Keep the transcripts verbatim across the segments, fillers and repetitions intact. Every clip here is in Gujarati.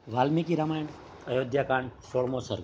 વાલ્મીકી રામાયણ અયોધ્યાકાંડ સોળમો સર્ગ.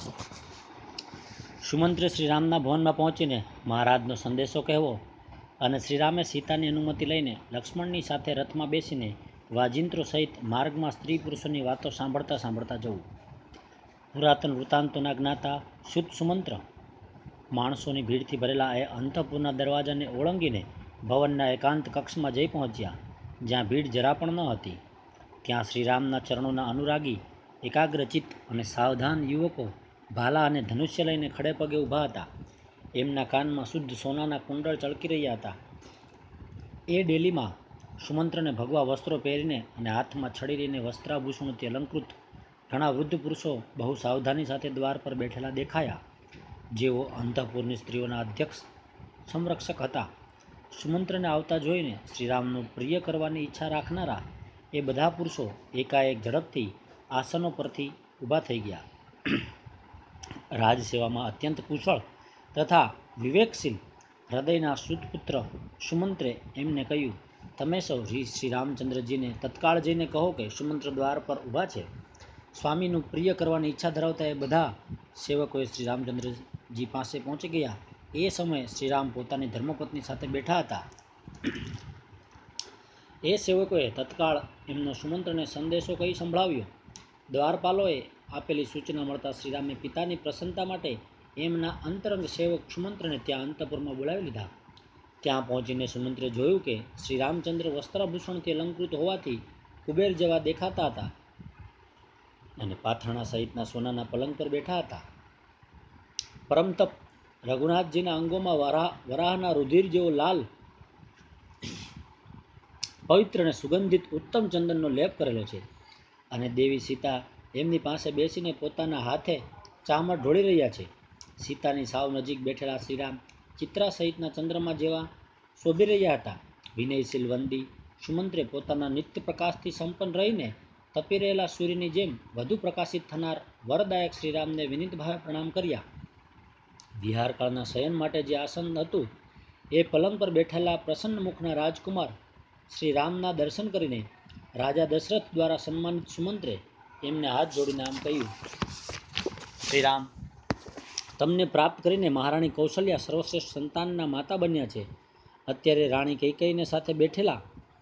સુમંત્રે શ્રીરામના ભવનમાં પહોંચીને મહારાજનો સંદેશો કહેવો અને શ્રીરામે સીતાની અનુમતિ લઈને લક્ષ્મણની સાથે રથમાં બેસીને વાજિંત્રો સહિત માર્ગમાં સ્ત્રી પુરુષોની વાતો સાંભળતા સાંભળતા જવું. પુરાતન વૃત્તાંતોના જ્ઞાતા શુદ્ધ સુમંત્ર માણસોની ભીડથી ભરેલા એ અંતઃપુરના દરવાજાને ઓળંગીને ભવનના એકાંત કક્ષમાં જઈ પહોંચ્યા, જ્યાં ભીડ જરા પણ ન હતી. ત્યાં શ્રીરામના ચરણોના અનુરાગી એકાગ્રચિત્ત અને સાવધાન યુવકો ભાલા અને ધનુષ્ય લઈને ખડે પગે ઊભા હતા. એમના કાનમાં શુદ્ધ સોનાના કુંડળ ચળકી રહ્યા હતા. એ ડેલીમાં સુમંત્રને ભગવા વસ્ત્રો પહેરીને અને હાથમાં છડી લઈને વસ્ત્રાભૂષણોથી અલંકૃત ઘણા વૃદ્ધ પુરુષો બહુ સાવધાની સાથે દ્વાર પર બેઠેલા દેખાયા, જેઓ અંતઃપુરની સ્ત્રીઓના અધ્યક્ષ સંરક્ષક હતા. સુમંત્રને આવતા જોઈને શ્રીરામનું પ્રિય કરવાની ઈચ્છા રાખનારા એ બધા પુરુષો એકાએક ઝડપથી આસનો પરથી ઊભા થઈ ગયા. રાજસેવામાં અત્યંત કુશળ તથા વિવેકશીલ હૃદયના સુતપુત્ર સુમંત્રે એમને કહ્યું, તમે સૌ શ્રી રામચંદ્રજીને તત્કાળ જઈને કહો કે સુમંત્ર દ્વાર પર ઊભા છે. સ્વામીનું પ્રિય કરવાની ઈચ્છા ધરાવતા એ બધા સેવકોએ શ્રી રામચંદ્રજી પાસે પહોંચી ગયા. એ સમયે શ્રીરામ પોતાની ધર્મપત્ની સાથે બેઠા હતા. એ સેવકોએ તત્કાળ એમનો સુમંત્રને સંદેશો કહી સંભળાવ્યો. દ્વારપાલોએ આપેલી સૂચના મળતા શ્રીરામે પિતાની પ્રસન્નતા માટે એમના અંતરંગ સેવક સુમંત્રને ત્યાં અંતઃપુરમાં બોલાવી લીધા. ત્યાં પહોંચીને સુમંત્રે જોયું કે શ્રી રામચંદ્ર વસ્ત્રાભૂષણથી અલંકૃત હોવાથી કુબેર જેવા દેખાતા હતા અને પાથરણા સહિતના સોનાના પલંગ પર બેઠા હતા. પરમતપ રઘુનાથજીના અંગોમાં વરાહ વરાહના રુધિર જેવો લાલ પવિત્ર અને સુગંધિત ઉત્તમ ચંદનનો લેપ કરેલો છે અને દેવી સીતા એમની પાસે બેસીને પોતાના હાથે ચામર ઢોળી રહ્યા છે. સીતાની સાવ નજીક બેઠેલા શ્રીરામ ચિત્રા સહિતના ચંદ્રમા જેવા શોભી રહ્યા હતા. વિનયશીલ વંદી સુમંત્રે પોતાના નિત્ય પ્રકાશથી સંપન્ન રહીને તપી રહેલા સૂર્યની જેમ વધુ પ્રકાશિત થનાર વરદાયક શ્રીરામને વિનીત ભાવે પ્રણામ કર્યા. વિહારકાળના શયન માટે જે આસન હતું એ પલંગ પર બેઠેલા પ્રસન્ન મુખના રાજકુમાર શ્રી રામના દર્શન કરીને રાજા દશરથ દ્વારા સન્માનિત સુમંત્રે એમને હાથ જોડીને આમ કહ્યું, શ્રીરામ, તમને પ્રાપ્ત કરીને મહારાણી કૌશલ્યા સર્વશ્રેષ્ઠ સંતાનના માતા બન્યા છે. અત્યારે રાણી કૈકેયીને સાથે બેઠેલા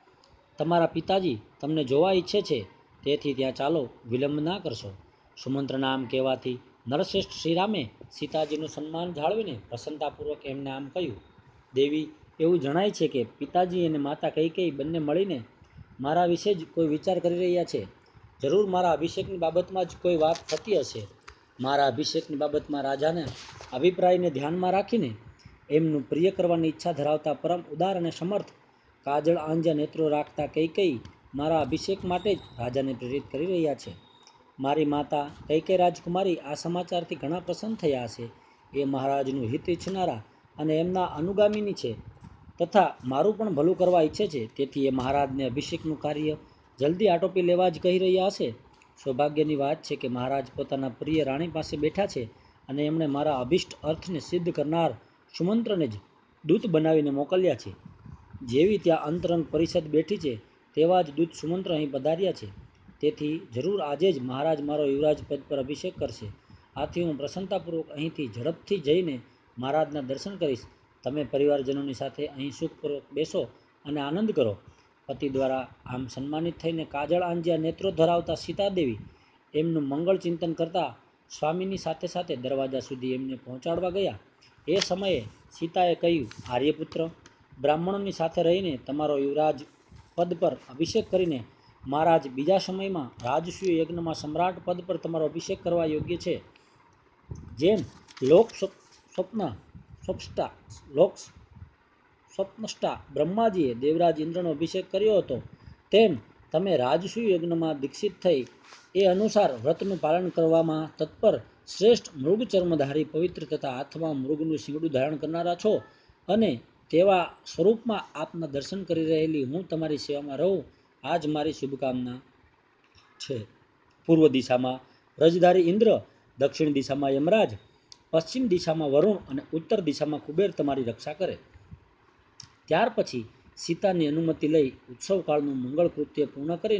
તમારા પિતાજી તમને જોવા ઈચ્છે છે, તેથી ત્યાં ચાલો, વિલંબ ના કરશો. સુમંત્રના આમ કહેવાથી નરશ્રેષ્ઠ શ્રીરામે સીતાજીનું સન્માન જાળવીને પ્રસન્નતાપૂર્વક એમને આમ કહ્યું, દેવી, એવું જણાય છે કે પિતાજી અને માતા કૈકેયી બંને મળીને મારા વિશે જ કોઈ વિચાર કરી રહ્યા છે. જરૂર મારા અભિષેકની બાબતમાં જ કોઈ વાત થતી હશે. મારા અભિષેકની બાબતમાં રાજાના અભિપ્રાયને ધ્યાનમાં રાખીને એમનું પ્રિય કરવાની ઈચ્છા ધરાવતા પરમ ઉદાર અને સમર્થ કાજળ આંજ્યા નેત્રો રાખતા કૈકેયી મારા અભિષેક માટે જ રાજાને પ્રેરિત કરી રહ્યા છે. મારી માતા કૈકેયી રાજકુમારી આ સમાચારથી ઘણા પ્રસન્ન થયા હશે. એ મહારાજનું હિત ઈચ્છનારા અને એમના અનુગામીની છે તથા મારું પણ ભલું કરવા ઈચ્છે છે. તેથી એ મહારાજને અભિષેકનું કાર્ય જલ્દી આટોપી લેવા જ કહી રહ્યા હશે. સૌભાગ્યની વાત છે કે મહારાજ પોતાના પ્રિય રાણી પાસે બેઠા છે અને એમણે મારા અભિષ્ટ અર્થને સિદ્ધ કરનાર સુમંત્રને જ દૂત બનાવીને મોકલ્યા છે. જેવી ત્યાં અંતરંગ પરિષદ બેઠી છે તેવા જ દૂત સુમંત્ર અહીં પધાર્યા છે. તેથી જરૂર આજે જ મહારાજ મારો યુવરાજ પદ પર અભિષેક કરશે. આથી હું પ્રસન્નતાપૂર્વક અહીંથી ઝડપથી જઈને મહારાજના દર્શન કરીશ. તમે પરિવારજનોની સાથે અહીં સુખપૂર્વક બેસો અને આનંદ કરો. પતિ દ્વારા આમ સન્માનિત થઈને કાજળ આંજ્યા નેત્રો ધરાવતા સીતાદેવી એમનું મંગળ ચિંતન કરતા સ્વામીની સાથે સાથે દરવાજા સુધી એમને પહોંચાડવા ગયા. એ સમયે સીતાએ કહ્યું, આર્યપુત્ર, બ્રાહ્મણોની સાથે રહીને તમારો યુવરાજ પદ પર અભિષેક કરીને મહારાજ બીજા સમયમાં રાજસૂય યજ્ઞમાં સમ્રાટ પદ પર તમારો અભિષેક કરવા યોગ્ય છે. જેમ લોક સ્વપ્ન સ્વપ્ષ્ટા લોક સ્વપ્નષ્ટા બ્રહ્માજીએ દેવરાજ ઇન્દ્રનો અભિષેક કર્યો હતો, તેમ તમે રાજસૂય યજ્ઞમાં દીક્ષિત થઈ એ અનુસાર વ્રતનું પાલન કરવામાં તત્પર શ્રેષ્ઠ મૃગ ચર્મધારી પવિત્ર તથા હાથમાં મૃગનું શિંગડું ધારણ કરનારા છો અને તેવા સ્વરૂપમાં આપના દર્શન કરી રહેલી હું તમારી સેવામાં રહું, આ જ મારી શુભકામના છે. પૂર્વ દિશામાં વ્રજધારી ઇન્દ્ર, દક્ષિણ દિશામાં યમરાજ, પશ્ચિમ દિશામાં વરુણ અને ઉત્તર દિશામાં કુબેર તમારી રક્ષા કરે. ત્યાર પછી સીતાની અનુમતિ લઈ ઉત્સવકાળનું મંગળ કૃત્ય પૂર્ણ કરીને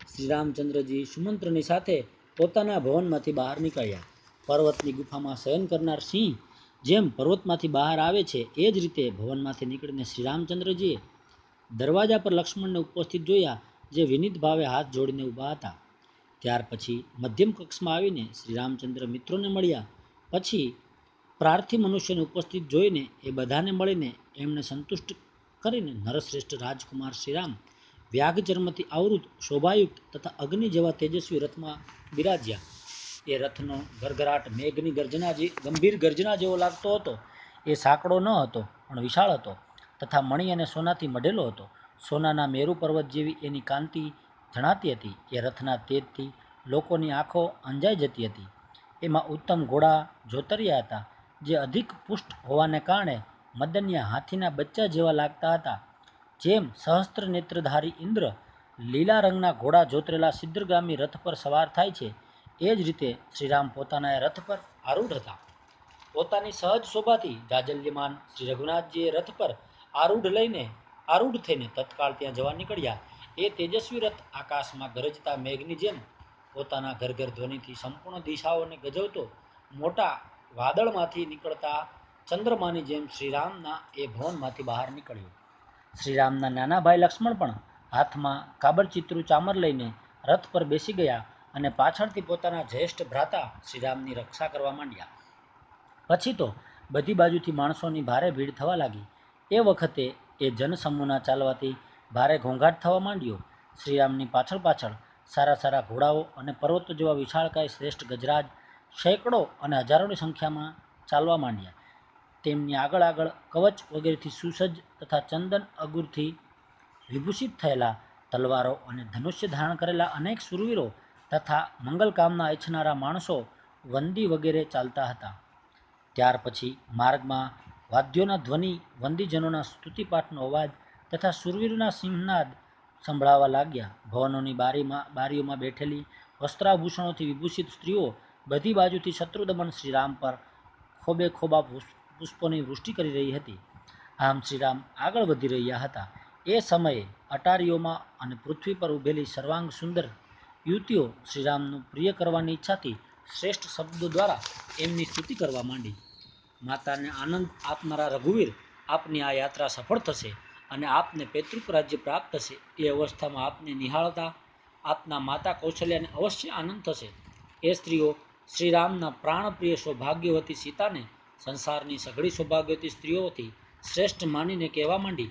શ્રી રામચંદ્રજી સુમંત્રની સાથે પોતાના ભવનમાંથી બહાર નીકળ્યા. પર્વતની ગુફામાં શયન કરનાર સિંહ જેમ પર્વતમાંથી બહાર આવે છે, એ જ રીતે ભવનમાંથી નીકળીને શ્રી રામચંદ્રજીએ દરવાજા પર લક્ષ્મણને ઉપસ્થિત જોયા, જે વિનીત ભાવે હાથ જોડીને ઊભા હતા. ત્યાર પછી મધ્યમ કક્ષમાં આવીને શ્રી રામચંદ્ર મિત્રોને મળ્યા. પછી પ્રાર્થી મનુષ્યને ઉપસ્થિત જોઈને એ બધાને મળીને એમને સંતુષ્ટ કરીને નરશ્રેષ્ઠ રાજકુમાર શ્રીરામ વ્યાઘ ચર્મથી આવૃત, શોભાયુક્ત તથા અગ્નિ જેવા તેજસ્વી રથમાં બિરાજ્યા. એ રથનો ગરગરાટ મેઘની ગર્જના જે ગંભીર ગર્જના જેવો લાગતો હતો. એ સાંકડો ન હતો, પણ વિશાળ હતો તથા મણિ અને સોનાથી મઢેલો હતો. સોનાના મેરુ પર્વત જેવી એની કાંતિ જણાતી હતી. એ રથના તેજથી લોકોની આંખો અંજાઈ જતી હતી. એમાં ઉત્તમ ઘોડા જોતર્યા હતા, જે અધિક પુષ્ટ હોવાને કારણે મદન્યા હાથીના બચ્ચા જેવા લાગતા હતા. જેમ સહસ્ત્ર નેત્રધારી ઇન્દ્ર લીલા રંગના ઘોડા જોતરેલા સિદ્ધગામી રથ પર સવાર થાય છે, એ જ રીતે શ્રીરામ પોતાના એ રથ પર આરૂઢ હતા. પોતાની સહજ શોભાથી જાજલ્યમાન શ્રી રઘુનાથજીએ રથ પર આરૂઢ લઈને આરૂઢ થઈને તત્કાળ ત્યાં જવા નીકળ્યા. એ તેજસ્વી રથ આકાશમાં ગરજતા મેઘની જેમ પોતાના ઘરઘર ધ્વનિથી સંપૂર્ણ દિશાઓને ગજવતો મોટા વાદળમાંથી નીકળતા ચંદ્રમાની જેમ શ્રીરામના એ ભવનમાંથી બહાર નીકળ્યો. શ્રીરામના નાના ભાઈ લક્ષ્મણ પણ હાથમાં કાબરચિત્રું ચામર લઈને રથ પર બેસી ગયા અને પાછળથી પોતાના જ્યેષ્ઠ ભ્રાતા શ્રીરામની રક્ષા કરવા માંડ્યા. પછી તો બધી બાજુથી માણસોની ભારે ભીડ થવા લાગી. એ વખતે એ જનસમૂહના ચાલવાથી ભારે ઘોંઘાટ થવા માંડ્યો. શ્રીરામની પાછળ પાછળ સારા સારા ઘોડાઓ અને પર્વતો જેવા વિશાળકાય શ્રેષ્ઠ ગજરાજ સેંકડો અને હજારોની સંખ્યામાં ચાલવા માંડ્યા. તેમની આગળ આગળ કવચ વગેરેથી સુસજ્જ તથા ચંદન અગુરથી વિભૂષિત થયેલા તલવારો અને ધનુષ્ય ધારણ કરેલા અનેક શૂરવીરો તથા મંગલકામના ઈચ્છનારા માણસો વંદી વગેરે ચાલતા હતા. ત્યાર પછી માર્ગમાં વાદ્યોના ધ્વનિ, વંદીજનોના સ્તુતિપાઠનો અવાજ તથા શૂરવીરોના સિંહનાદ સંભળાવા લાગ્યા. ભવનોની બારીમાં બારીઓમાં બેઠેલી વસ્ત્રાભૂષણોથી વિભૂષિત સ્ત્રીઓ બધી બાજુથી શત્રુદમન શ્રીરામ પર ખોબે ખોબા પુષ્પોની વૃષ્ટિ કરી રહી હતી. આમ શ્રીરામ આગળ વધી રહ્યા હતા. એ સમયે અટારીઓમાં અને પૃથ્વી પર ઊભેલી સર્વાંગ સુંદર યુવતીઓ શ્રીરામનું પ્રિય કરવાની ઈચ્છાથી શ્રેષ્ઠ શબ્દો દ્વારા એમની સ્તુતિ કરવા માંડી. માતાને આનંદ આપનારા રઘુવીર, આપની આ યાત્રા સફળ થશે અને આપને પૈતૃક રાજ્ય પ્રાપ્ત થશે. એ અવસ્થામાં આપને નિહાળતા આપના માતા કૌશલ્યાને અવશ્ય આનંદ થશે. એ સ્ત્રીઓ શ્રીરામના પ્રાણપ્રિય સૌભાગ્યવતી સીતાને સંસારની સઘળી સૌભાગ્યવતી સ્ત્રીઓથી શ્રેષ્ઠ માનીને કહેવા માંડી,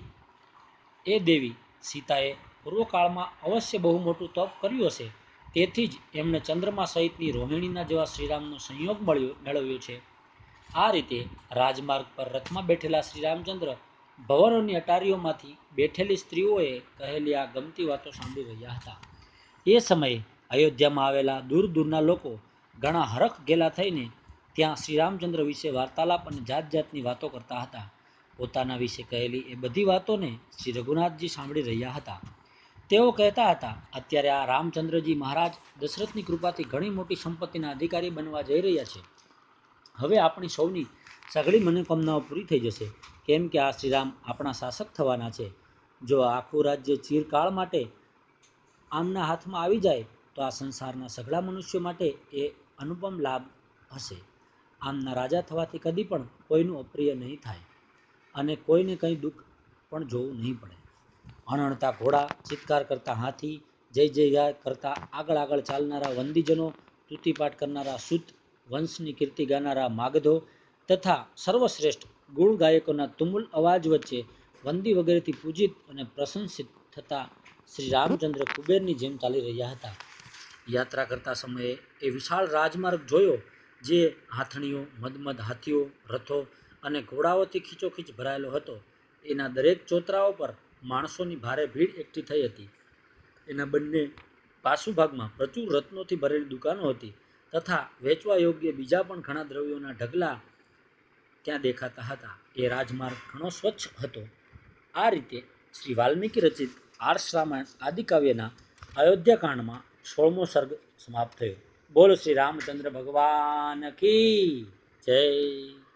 એ દેવી, સીતાએ પૂર્વકાળમાં અવશ્ય બહુ મોટું તપ કર્યું હશે, તેથી જ એમણે ચંદ્રમા સહિતની રોહિણીના જેવા શ્રીરામનો સંયોગ મળ્યો મેળવ્યો છે. આ રીતે રાજમાર્ગ પર રથમાં બેઠેલા શ્રીરામચંદ્ર ભવનોની અટારીઓમાંથી બેઠેલી સ્ત્રીઓએ કહેલી આ ગમતી વાતો સાંભળી રહ્યા હતા. એ સમયે અયોધ્યામાં આવેલા દૂર દૂરના લોકો ઘણા હરખ ઘેલા થઈને ત્યાં શ્રીરામચંદ્ર વિશે વાર્તાલાપ અને જાત જાતની વાતો કરતા હતા. પોતાના વિશે કહેલી એ બધી વાતોને શ્રી રઘુનાથજી સાંભળી રહ્યા હતા. તેઓ કહેતા હતા, અત્યારે આ રામચંદ્રજી મહારાજ દશરથની કૃપાથી ઘણી મોટી સંપત્તિના અધિકારી બનવા જઈ રહ્યા છે. હવે આપણી સૌની સઘળી મનોકામનાઓ પૂરી થઈ જશે, કેમ કે આ શ્રીરામ આપણા શાસક થવાના છે. જો આખું રાજ્ય ચિરકાળ માટે આમના હાથમાં આવી જાય તો આ સંસારના સઘળા મનુષ્યો માટે એ અનુપમ લાભ હશે. આમના રાજા થવાથી કદી પણ કોઈનું અપ્રિય નહીં થાય અને કોઈને કંઈ દુઃખ પણ જોવું નહીં પડે. અણણતા ઘોડા, ચિત્કાર કરતા હાથી, જય જય કરતા આગળ આગળ ચાલનારા વંદીજનો, સ્તુતિપાઠ કરનારા સૂત, વંશની કીર્તિ ગાનારા માગધો તથા સર્વશ્રેષ્ઠ ગુણ ગાયકોના તુમુલ અવાજ વચ્ચે વંદી વગેરેથી પૂજિત અને પ્રશંસિત થતા શ્રી રામચંદ્ર કુબેરની જેમ ચાલી રહ્યા હતા. યાત્રા કરતા સમયે એ વિશાળ રાજમાર્ગ જોયો, જે હાથણીઓ, મદમદ હાથીઓ, રથો અને ઘોડાઓથી ખીચોખીચ ભરાયેલો હતો. એના દરેક ચોતરાઓ પર માણસોની ભારે ભીડ એકઠી થઈ હતી. એના બંને પાસુભાગમાં પ્રચુર રત્નોથી ભરેલી દુકાનો હતી તથા વેચવા યોગ્ય બીજા પણ ઘણા દ્રવ્યોના ઢગલા ત્યાં દેખાતા હતા. એ રાજમાર્ગ ઘણો સ્વચ્છ હતો. આ રીતે શ્રી વાલ્મીકી રચિત આર્ષ રામાયણ આદિકાવ્યના અયોધ્યાકાંડમાં સોળમો સર્ગ સમાપ્ત થયો. બોલો શ્રી રામચંદ્ર ભગવાન કી જય.